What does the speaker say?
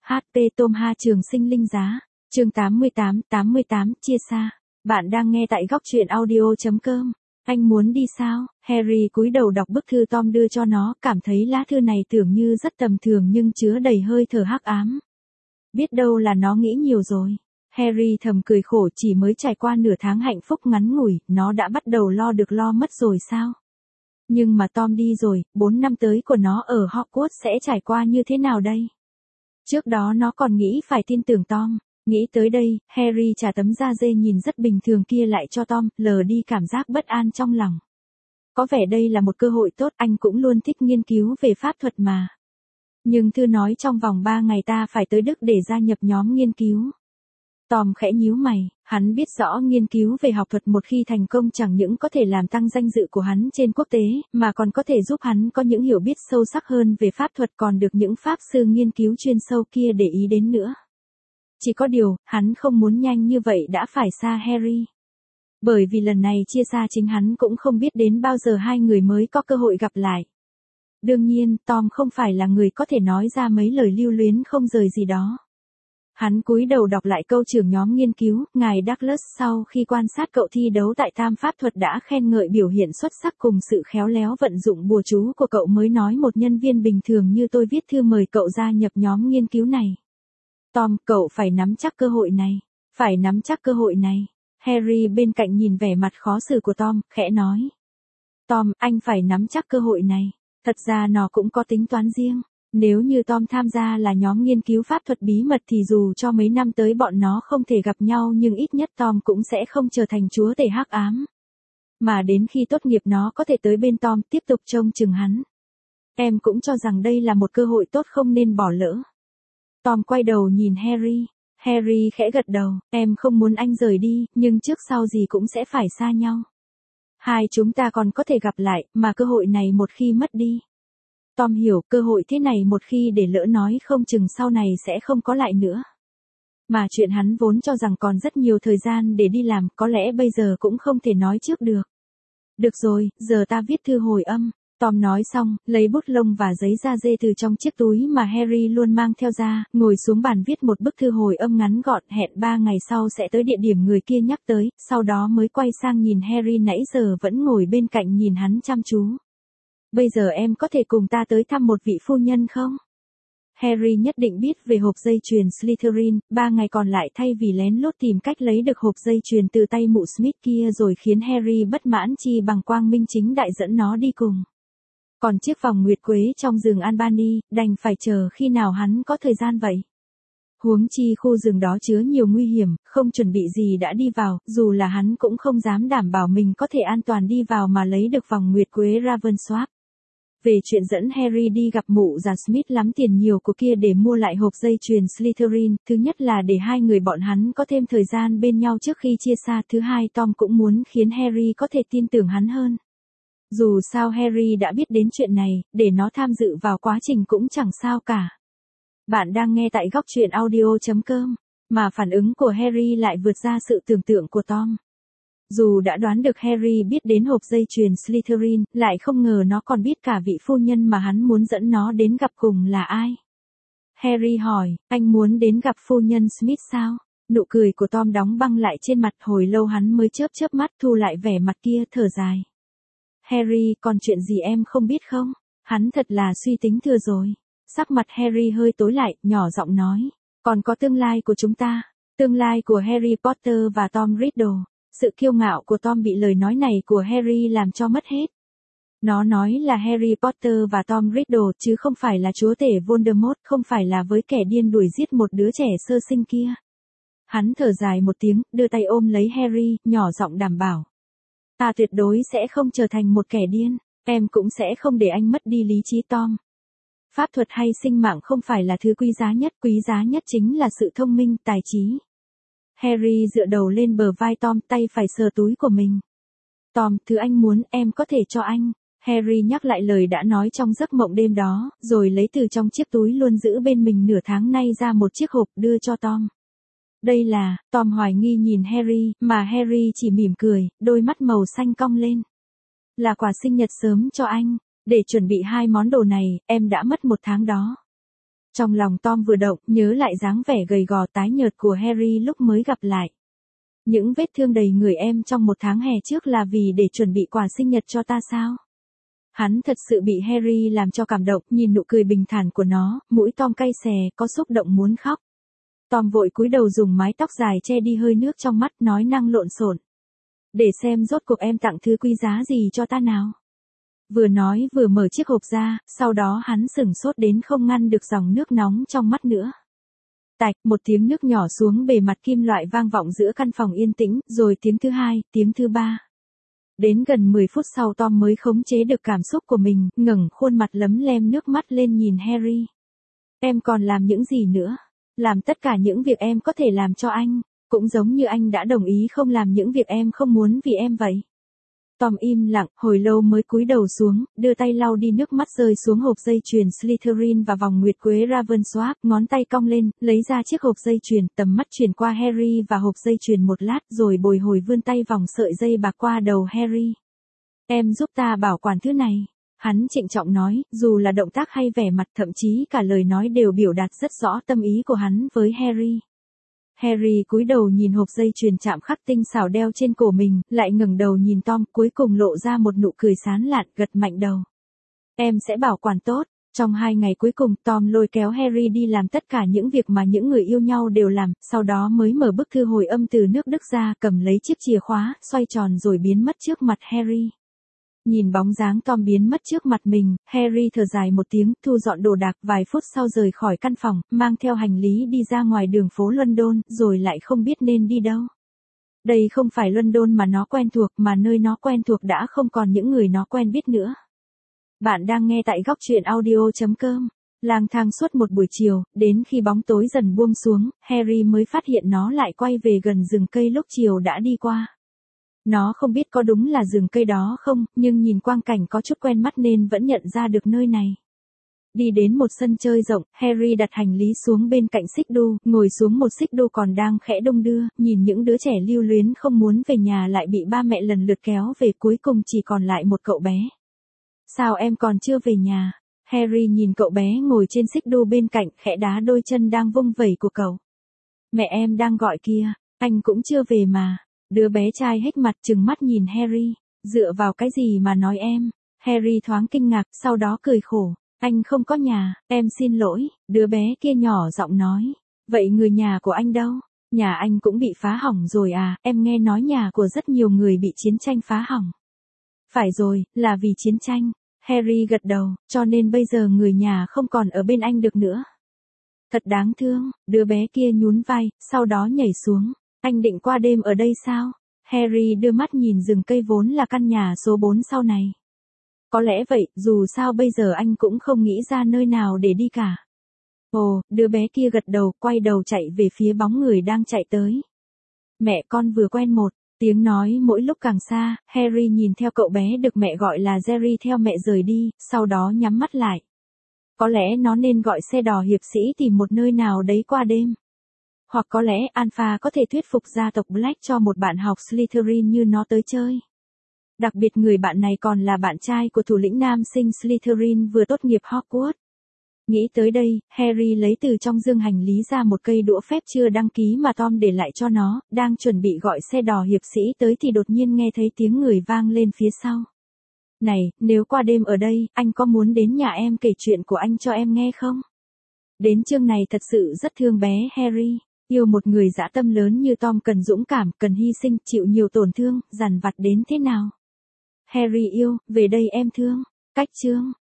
HP Tom Ha Trường Sinh Linh Giá, chương 88 chia xa. Bạn đang nghe tại góc truyện audio.com. Anh muốn đi sao? Harry cúi đầu đọc bức thư Tom đưa cho nó, cảm thấy lá thư này tưởng như rất tầm thường nhưng chứa đầy hơi thở hắc ám. Biết đâu là nó nghĩ nhiều rồi. Harry thầm cười khổ, chỉ mới trải qua nửa tháng hạnh phúc ngắn ngủi, nó đã bắt đầu lo được lo mất rồi sao? Nhưng mà Tom đi rồi, 4 năm tới của nó ở Hogwarts sẽ trải qua như thế nào đây? Trước đó nó còn nghĩ phải tin tưởng Tom. Nghĩ tới đây, Harry trả tấm da dê nhìn rất bình thường kia lại cho Tom, lờ đi cảm giác bất an trong lòng. Có vẻ đây là một cơ hội tốt, anh cũng luôn thích nghiên cứu về pháp thuật mà. Nhưng thư nói trong vòng 3 ngày ta phải tới Đức để gia nhập nhóm nghiên cứu. Tom khẽ nhíu mày, hắn biết rõ nghiên cứu về học thuật một khi thành công chẳng những có thể làm tăng danh dự của hắn trên quốc tế, mà còn có thể giúp hắn có những hiểu biết sâu sắc hơn về pháp thuật, còn được những pháp sư nghiên cứu chuyên sâu kia để ý đến nữa. Chỉ có điều, hắn không muốn nhanh như vậy đã phải xa Harry. Bởi vì lần này chia xa chính hắn cũng không biết đến bao giờ hai người mới có cơ hội gặp lại. Đương nhiên, Tom không phải là người có thể nói ra mấy lời lưu luyến không rời gì đó. Hắn cúi đầu đọc lại câu trưởng nhóm nghiên cứu, ngài Douglas sau khi quan sát cậu thi đấu tại Tam Pháp thuật đã khen ngợi biểu hiện xuất sắc cùng sự khéo léo vận dụng bùa chú của cậu, mới nói một nhân viên bình thường như tôi viết thư mời cậu gia nhập nhóm nghiên cứu này. Tom, cậu phải nắm chắc cơ hội này. Phải nắm chắc cơ hội này. Harry bên cạnh nhìn vẻ mặt khó xử của Tom, khẽ nói. Tom, anh phải nắm chắc cơ hội này. Thật ra nó cũng có tính toán riêng. Nếu như Tom tham gia là nhóm nghiên cứu pháp thuật bí mật thì dù cho mấy năm tới bọn nó không thể gặp nhau nhưng ít nhất Tom cũng sẽ không trở thành chúa tể hắc ám. Mà đến khi tốt nghiệp nó có thể tới bên Tom tiếp tục trông chừng hắn. Em cũng cho rằng đây là một cơ hội tốt không nên bỏ lỡ. Tom quay đầu nhìn Harry. Harry khẽ gật đầu, em không muốn anh rời đi, nhưng trước sau gì cũng sẽ phải xa nhau. Hai chúng ta còn có thể gặp lại, mà cơ hội này một khi mất đi. Tom hiểu, cơ hội thế này một khi để lỡ nói không chừng sau này sẽ không có lại nữa. Mà chuyện hắn vốn cho rằng còn rất nhiều thời gian để đi làm, có lẽ bây giờ cũng không thể nói trước được. Được rồi, giờ ta viết thư hồi âm. Tom nói xong, lấy bút lông và giấy da dê từ trong chiếc túi mà Harry luôn mang theo ra, ngồi xuống bàn viết một bức thư hồi âm ngắn gọn, hẹn 3 ngày sau sẽ tới địa điểm người kia nhắc tới, sau đó mới quay sang nhìn Harry nãy giờ vẫn ngồi bên cạnh nhìn hắn chăm chú. Bây giờ em có thể cùng ta tới thăm một vị phu nhân không? Harry nhất định biết về hộp dây chuyền Slytherin, 3 ngày còn lại thay vì lén lút tìm cách lấy được hộp dây chuyền từ tay mụ Smith kia rồi khiến Harry bất mãn chi bằng quang minh chính đại dẫn nó đi cùng. Còn chiếc vòng nguyệt quế trong rừng Albany, đành phải chờ khi nào hắn có thời gian vậy. Huống chi khu rừng đó chứa nhiều nguy hiểm, không chuẩn bị gì đã đi vào, dù là hắn cũng không dám đảm bảo mình có thể an toàn đi vào mà lấy được vòng nguyệt quế Ravensworth. Về chuyện dẫn Harry đi gặp mụ già Smith lắm tiền nhiều của kia để mua lại hộp dây chuyền Slytherin, thứ nhất là để hai người bọn hắn có thêm thời gian bên nhau trước khi chia xa, thứ hai Tom cũng muốn khiến Harry có thể tin tưởng hắn hơn. Dù sao Harry đã biết đến chuyện này, để nó tham dự vào quá trình cũng chẳng sao cả. Bạn đang nghe tại góc truyện audio.com, mà phản ứng của Harry lại vượt ra sự tưởng tượng của Tom. Dù đã đoán được Harry biết đến hộp dây chuyền Slytherin, lại không ngờ nó còn biết cả vị phu nhân mà hắn muốn dẫn nó đến gặp cùng là ai. Harry hỏi, anh muốn đến gặp phu nhân Smith sao? Nụ cười của Tom đóng băng lại trên mặt, hồi lâu hắn mới chớp mắt thu lại vẻ mặt kia, thở dài. Harry, còn chuyện gì em không biết không? Hắn thật là suy tính thừa rồi. Sắc mặt Harry hơi tối lại, nhỏ giọng nói. Còn có tương lai của chúng ta. Tương lai của Harry Potter và Tom Riddle. Sự kiêu ngạo của Tom bị lời nói này của Harry làm cho mất hết. Nó nói là Harry Potter và Tom Riddle chứ không phải là chúa tể Voldemort, không phải là với kẻ điên đuổi giết một đứa trẻ sơ sinh kia. Hắn thở dài một tiếng, đưa tay ôm lấy Harry, nhỏ giọng đảm bảo. Ta tuyệt đối sẽ không trở thành một kẻ điên, em cũng sẽ không để anh mất đi lý trí Tom. Pháp thuật hay sinh mạng không phải là thứ quý giá nhất chính là sự thông minh, tài trí. Harry dựa đầu lên bờ vai Tom, tay phải sờ túi của mình. Tom, thứ anh muốn em có thể cho anh. Harry nhắc lại lời đã nói trong giấc mộng đêm đó, rồi lấy từ trong chiếc túi luôn giữ bên mình nửa tháng nay ra một chiếc hộp đưa cho Tom. Đây là, Tom hoài nghi nhìn Harry, mà Harry chỉ mỉm cười, đôi mắt màu xanh cong lên. Là quà sinh nhật sớm cho anh, để chuẩn bị hai món đồ này, em đã mất 1 tháng đó. Trong lòng Tom vừa động, nhớ lại dáng vẻ gầy gò tái nhợt của Harry lúc mới gặp lại. Những vết thương đầy người em trong một tháng hè trước là vì để chuẩn bị quà sinh nhật cho ta sao? Hắn thật sự bị Harry làm cho cảm động, nhìn nụ cười bình thản của nó, mũi Tom cay xè, có xúc động muốn khóc. Tom vội cúi đầu dùng mái tóc dài che đi hơi nước trong mắt, nói năng lộn xộn. Để xem rốt cuộc em tặng thứ quý giá gì cho ta nào. Vừa nói vừa mở chiếc hộp ra, sau đó hắn sửng sốt đến không ngăn được dòng nước nóng trong mắt nữa. Tạch, một tiếng nước nhỏ xuống bề mặt kim loại vang vọng giữa căn phòng yên tĩnh, rồi tiếng thứ hai, tiếng thứ ba. Đến gần 10 phút sau Tom mới khống chế được cảm xúc của mình, ngẩng khuôn mặt lấm lem nước mắt lên nhìn Harry. Em còn làm những gì nữa? Làm tất cả những việc em có thể làm cho anh, cũng giống như anh đã đồng ý không làm những việc em không muốn vì em vậy. Tom im lặng, hồi lâu mới cúi đầu xuống, đưa tay lau đi nước mắt rơi xuống hộp dây chuyền Slytherin và vòng nguyệt quế Ravensworth, ngón tay cong lên, lấy ra chiếc hộp dây chuyền, tầm mắt chuyển qua Harry và hộp dây chuyền một lát rồi bồi hồi vươn tay vòng sợi dây bạc qua đầu Harry. Em giúp ta bảo quản thứ này. Hắn trịnh trọng nói, dù là động tác hay vẻ mặt thậm chí cả lời nói đều biểu đạt rất rõ tâm ý của hắn với Harry. Harry cúi đầu nhìn hộp dây chuyền chạm khắc tinh xảo đeo trên cổ mình, lại ngẩng đầu nhìn Tom, cuối cùng lộ ra một nụ cười sán lạn, gật mạnh đầu. Em sẽ bảo quản tốt. Trong 2 ngày cuối cùng, Tom lôi kéo Harry đi làm tất cả những việc mà những người yêu nhau đều làm, sau đó mới mở bức thư hồi âm từ nước Đức ra, cầm lấy chiếc chìa khóa, xoay tròn rồi biến mất trước mặt Harry. Nhìn bóng dáng Tom biến mất trước mặt mình, Harry thở dài một tiếng, thu dọn đồ đạc, vài phút sau rời khỏi căn phòng, mang theo hành lý đi ra ngoài đường phố London, rồi lại không biết nên đi đâu. Đây không phải London mà nó quen thuộc, mà nơi nó quen thuộc đã không còn những người nó quen biết nữa. Bạn đang nghe tại góc truyện audio.com. Lang thang suốt một buổi chiều, đến khi bóng tối dần buông xuống, Harry mới phát hiện nó lại quay về gần rừng cây lúc chiều đã đi qua. Nó không biết có đúng là rừng cây đó không, nhưng nhìn quang cảnh có chút quen mắt nên vẫn nhận ra được nơi này. Đi đến một sân chơi rộng, Harry đặt hành lý xuống bên cạnh xích đu, ngồi xuống một xích đu còn đang khẽ đung đưa, nhìn những đứa trẻ lưu luyến không muốn về nhà lại bị ba mẹ lần lượt kéo về, cuối cùng chỉ còn lại một cậu bé. Sao em còn chưa về nhà? Harry nhìn cậu bé ngồi trên xích đu bên cạnh, khẽ đá đôi chân đang vung vẩy của cậu. Mẹ em đang gọi kia, anh cũng chưa về mà. Đứa bé trai hếch mặt trừng mắt nhìn Harry, dựa vào cái gì mà nói em? Harry thoáng kinh ngạc, sau đó cười khổ, anh không có nhà, em xin lỗi, đứa bé kia nhỏ giọng nói, vậy người nhà của anh đâu? Nhà anh cũng bị phá hỏng rồi à, em nghe nói nhà của rất nhiều người bị chiến tranh phá hỏng. Phải rồi, là vì chiến tranh. Harry gật đầu, cho nên bây giờ người nhà không còn ở bên anh được nữa. Thật đáng thương, đứa bé kia nhún vai, sau đó nhảy xuống. Anh định qua đêm ở đây sao? Harry đưa mắt nhìn rừng cây vốn là căn nhà số 4 sau này. Có lẽ vậy, dù sao bây giờ anh cũng không nghĩ ra nơi nào để đi cả. Ồ, đứa bé kia gật đầu, quay đầu chạy về phía bóng người đang chạy tới. Mẹ con vừa quen một. Tiếng nói mỗi lúc càng xa, Harry nhìn theo cậu bé được mẹ gọi là Jerry theo mẹ rời đi, sau đó nhắm mắt lại. Có lẽ nó nên gọi xe đò hiệp sĩ tìm một nơi nào đấy qua đêm. Hoặc có lẽ Alpha có thể thuyết phục gia tộc Black cho một bạn học Slytherin như nó tới chơi. Đặc biệt người bạn này còn là bạn trai của thủ lĩnh nam sinh Slytherin vừa tốt nghiệp Hogwarts. Nghĩ tới đây, Harry lấy từ trong dương hành lý ra một cây đũa phép chưa đăng ký mà Tom để lại cho nó, đang chuẩn bị gọi xe đò hiệp sĩ tới thì đột nhiên nghe thấy tiếng người vang lên phía sau. Này, nếu qua đêm ở đây, anh có muốn đến nhà em kể chuyện của anh cho em nghe không? Đến chương này thật sự rất thương bé Harry. Yêu một người dã tâm lớn như Tom cần dũng cảm, cần hy sinh, chịu nhiều tổn thương, dằn vặt đến thế nào? Harry yêu, về đây em thương. Cách chương.